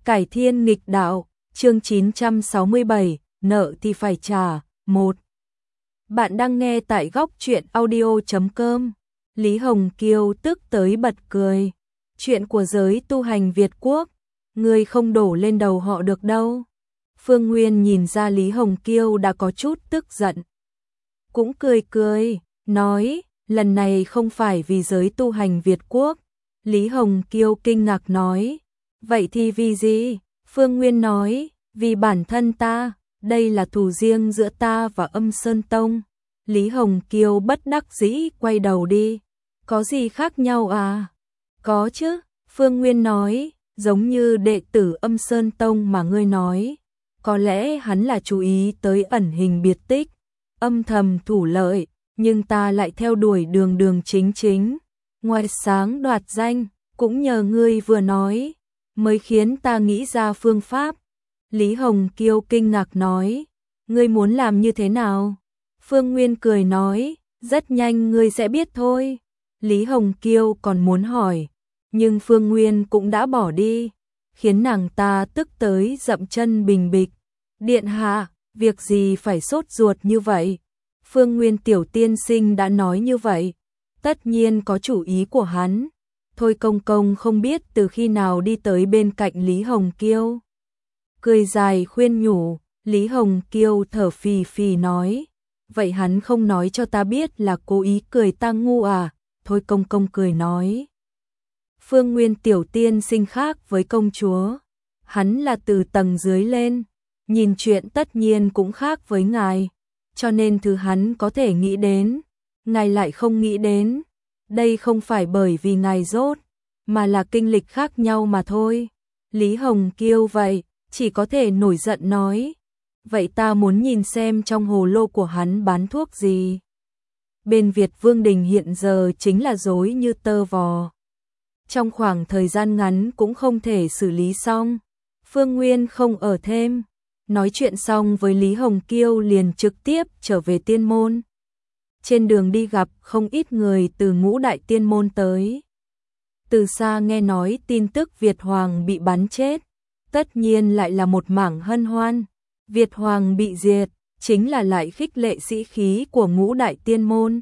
Cải thiên nghịch đạo, chương 967, nợ thì phải trả, 1. Bạn đang nghe tại góc truyện audio.com. Lý Hồng Kiêu tức tới bật cười. Chuyện của giới tu hành Việt Quốc, người không đổ lên đầu họ được đâu. Phương Nguyên nhìn ra Lý Hồng Kiêu đã có chút tức giận. Cũng cười cười, nói, lần này không phải vì giới tu hành Việt Quốc. Lý Hồng Kiêu kinh ngạc nói, vậy thì vì gì? Phương Nguyên nói, vì bản thân ta, đây là thù riêng giữa ta và Âm Sơn Tông. Lý Hồng Kiêu bất đắc dĩ quay đầu đi, có gì khác nhau à? Có chứ, Phương Nguyên nói, giống như đệ tử Âm Sơn Tông mà ngươi nói, có lẽ hắn là chú ý tới ẩn hình biệt tích, âm thầm thủ lợi, nhưng ta lại theo đuổi đường đường chính chính, ngoài sáng đoạt danh, cũng nhờ ngươi vừa nói, mới khiến ta nghĩ ra phương pháp. Lý Hồng Kiêu kinh ngạc nói, ngươi muốn làm như thế nào? Phương Nguyên cười nói, rất nhanh ngươi sẽ biết thôi. Lý Hồng Kiêu còn muốn hỏi, nhưng Phương Nguyên cũng đã bỏ đi, khiến nàng ta tức tới dậm chân bình bịch. Điện hạ, việc gì phải sốt ruột như vậy? Phương Nguyên tiểu tiên sinh đã nói như vậy, tất nhiên có chủ ý của hắn. Thôi công công không biết từ khi nào đi tới bên cạnh Lý Hồng Kiêu. Cười dài khuyên nhủ, Lý Hồng Kiêu thở phì phì nói, vậy hắn không nói cho ta biết là cố ý cười ta ngu à? Thôi công công cười nói, Phương Nguyên tiểu tiên sinh khác với công chúa, hắn là từ tầng dưới lên, nhìn chuyện tất nhiên cũng khác với ngài, cho nên thứ hắn có thể nghĩ đến, ngài lại không nghĩ đến. Đây không phải bởi vì ngài dốt, mà là kinh lịch khác nhau mà thôi. Lý Hồng Kiêu vậy, chỉ có thể nổi giận nói, vậy ta muốn nhìn xem trong hồ lô của hắn bán thuốc gì. Bên Việt Vương Đình hiện giờ chính là rối như tơ vò. Trong khoảng thời gian ngắn cũng không thể xử lý xong. Phương Nguyên không ở thêm, nói chuyện xong với Lý Hồng Kiêu liền trực tiếp trở về tiên môn. Trên đường đi gặp không ít người từ Ngũ Đại Tiên Môn tới. Từ xa nghe nói tin tức Việt Hoàng bị bắn chết, tất nhiên lại là một mảng hân hoan. Việt Hoàng bị diệt, chính là lại khích lệ sĩ khí của Ngũ Đại Tiên Môn.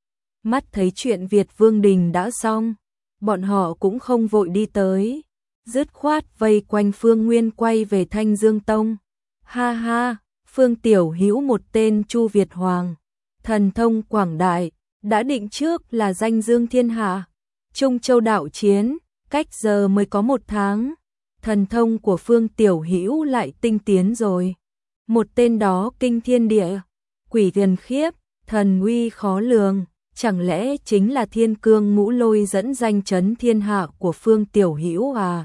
Mắt thấy chuyện Việt Vương Đình đã xong, bọn họ cũng không vội đi tới, dứt khoát vây quanh Phương Nguyên quay về Thanh Dương Tông. Ha ha, Phương Tiểu Hữu một tên Chu Việt Hoàng, thần thông quảng đại, đã định trước là danh dương thiên hạ. Trung Châu đạo chiến, cách giờ mới có 1 tháng, thần thông của Phương Tiểu Hữu lại tinh tiến rồi. Một tên đó kinh thiên địa, quỷ thần khiếp, thần uy khó lường, chẳng lẽ chính là Thiên Cương Ngũ Lôi dẫn danh chấn thiên hạ của Phương Tiểu Hữu à?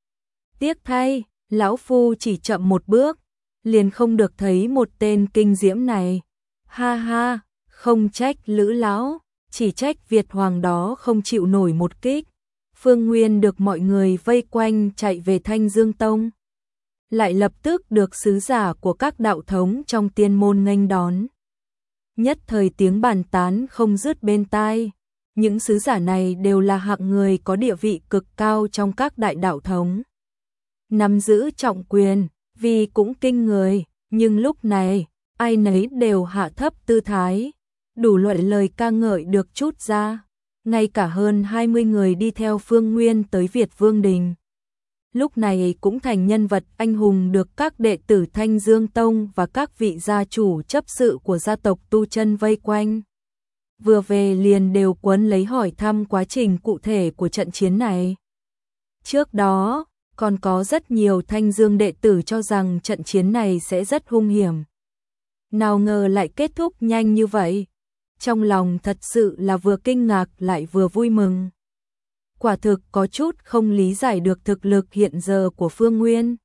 Tiếc thay, lão phu chỉ chậm một bước, liền không được thấy một tên kinh diễm này. Ha ha, không trách Lữ lão, chỉ trách Việt Hoàng đó không chịu nổi một kích. Phương Nguyên được mọi người vây quanh chạy về Thanh Dương Tông, lại lập tức được sứ giả của các đạo thống trong tiên môn nghênh đón. Nhất thời tiếng bàn tán không dứt bên tai. Những sứ giả này đều là hạng người có địa vị cực cao trong các đại đạo thống, nắm giữ trọng quyền, vì cũng kinh người, nhưng lúc này, ai nấy đều hạ thấp tư thái, đủ loại lời ca ngợi được trút ra, ngay cả hơn 20 người đi theo Phương Nguyên tới Việt Vương Đình. Lúc này cũng thành nhân vật anh hùng được các đệ tử Thanh Dương Tông và các vị gia chủ chấp sự của gia tộc Tu Chân vây quanh. Vừa về liền đều quấn lấy hỏi thăm quá trình cụ thể của trận chiến này. Trước đó, còn có rất nhiều Thanh Dương đệ tử cho rằng trận chiến này sẽ rất hung hiểm. Nào ngờ lại kết thúc nhanh như vậy. Trong lòng thật sự là vừa kinh ngạc lại vừa vui mừng. Quả thực có chút không lý giải được thực lực hiện giờ của Phương Nguyên.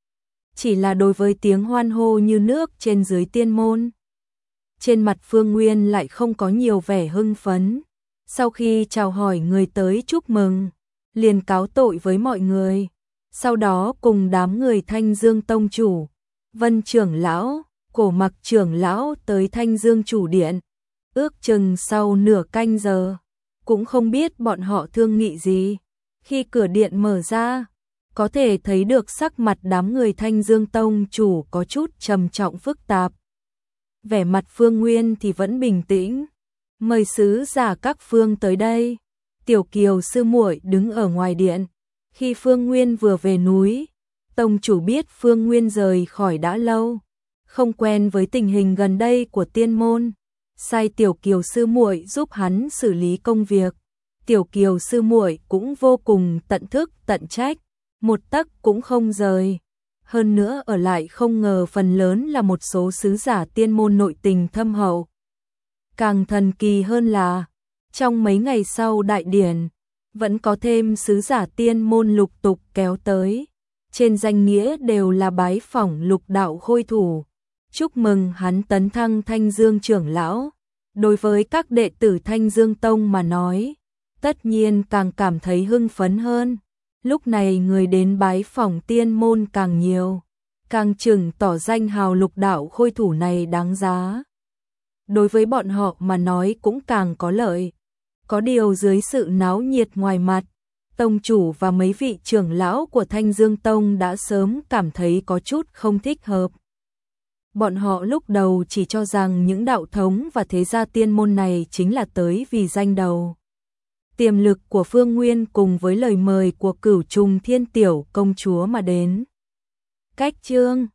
Chỉ là đối với tiếng hoan hô như nước trên dưới tiên môn, trên mặt Phương Nguyên lại không có nhiều vẻ hưng phấn. Sau khi chào hỏi người tới chúc mừng, liền cáo tội với mọi người. Sau đó cùng đám người Thanh Dương Tông chủ, Vân trưởng lão, Cổ Mặc trưởng lão tới Thanh Dương chủ điện. Ước chừng sau nửa canh giờ, cũng không biết bọn họ thương nghị gì. Khi cửa điện mở ra, có thể thấy được sắc mặt đám người Thanh Dương Tông chủ có chút trầm trọng phức tạp. Vẻ mặt Phương Nguyên thì vẫn bình tĩnh. Mời sứ giả các phương tới đây. Tiểu Kiều sư muội đứng ở ngoài điện. Khi Phương Nguyên vừa về núi, tông chủ biết Phương Nguyên rời khỏi đã lâu, không quen với tình hình gần đây của tiên môn, sai Tiểu Kiều sư muội giúp hắn xử lý công việc. Tiểu Kiều sư muội cũng vô cùng tận thức tận trách, một tấc cũng không rời. Hơn nữa ở lại không ngờ phần lớn là một số sứ giả tiên môn nội tình thâm hậu. Càng thần kỳ hơn là, trong mấy ngày sau đại điển, vẫn có thêm sứ giả tiên môn lục tục kéo tới. Trên danh nghĩa đều là bái phỏng Lục đạo khôi thủ, chúc mừng hắn tấn thăng Thanh Dương trưởng lão. Đối với các đệ tử Thanh Dương Tông mà nói, tất nhiên càng cảm thấy hưng phấn hơn. Lúc này người đến bái phỏng tiên môn càng nhiều, càng chừng tỏ danh hào Lục đạo khôi thủ này đáng giá. Đối với bọn họ mà nói cũng càng có lợi. Có điều dưới sự náo nhiệt ngoài mặt, tông chủ và mấy vị trưởng lão của Thanh Dương Tông đã sớm cảm thấy có chút không thích hợp. Bọn họ lúc đầu chỉ cho rằng những đạo thống và thế gia tiên môn này chính là tới vì danh đầu. Tiềm lực của Phương Nguyên cùng với lời mời của Cửu Trùng Thiên tiểu công chúa mà đến. Cách chương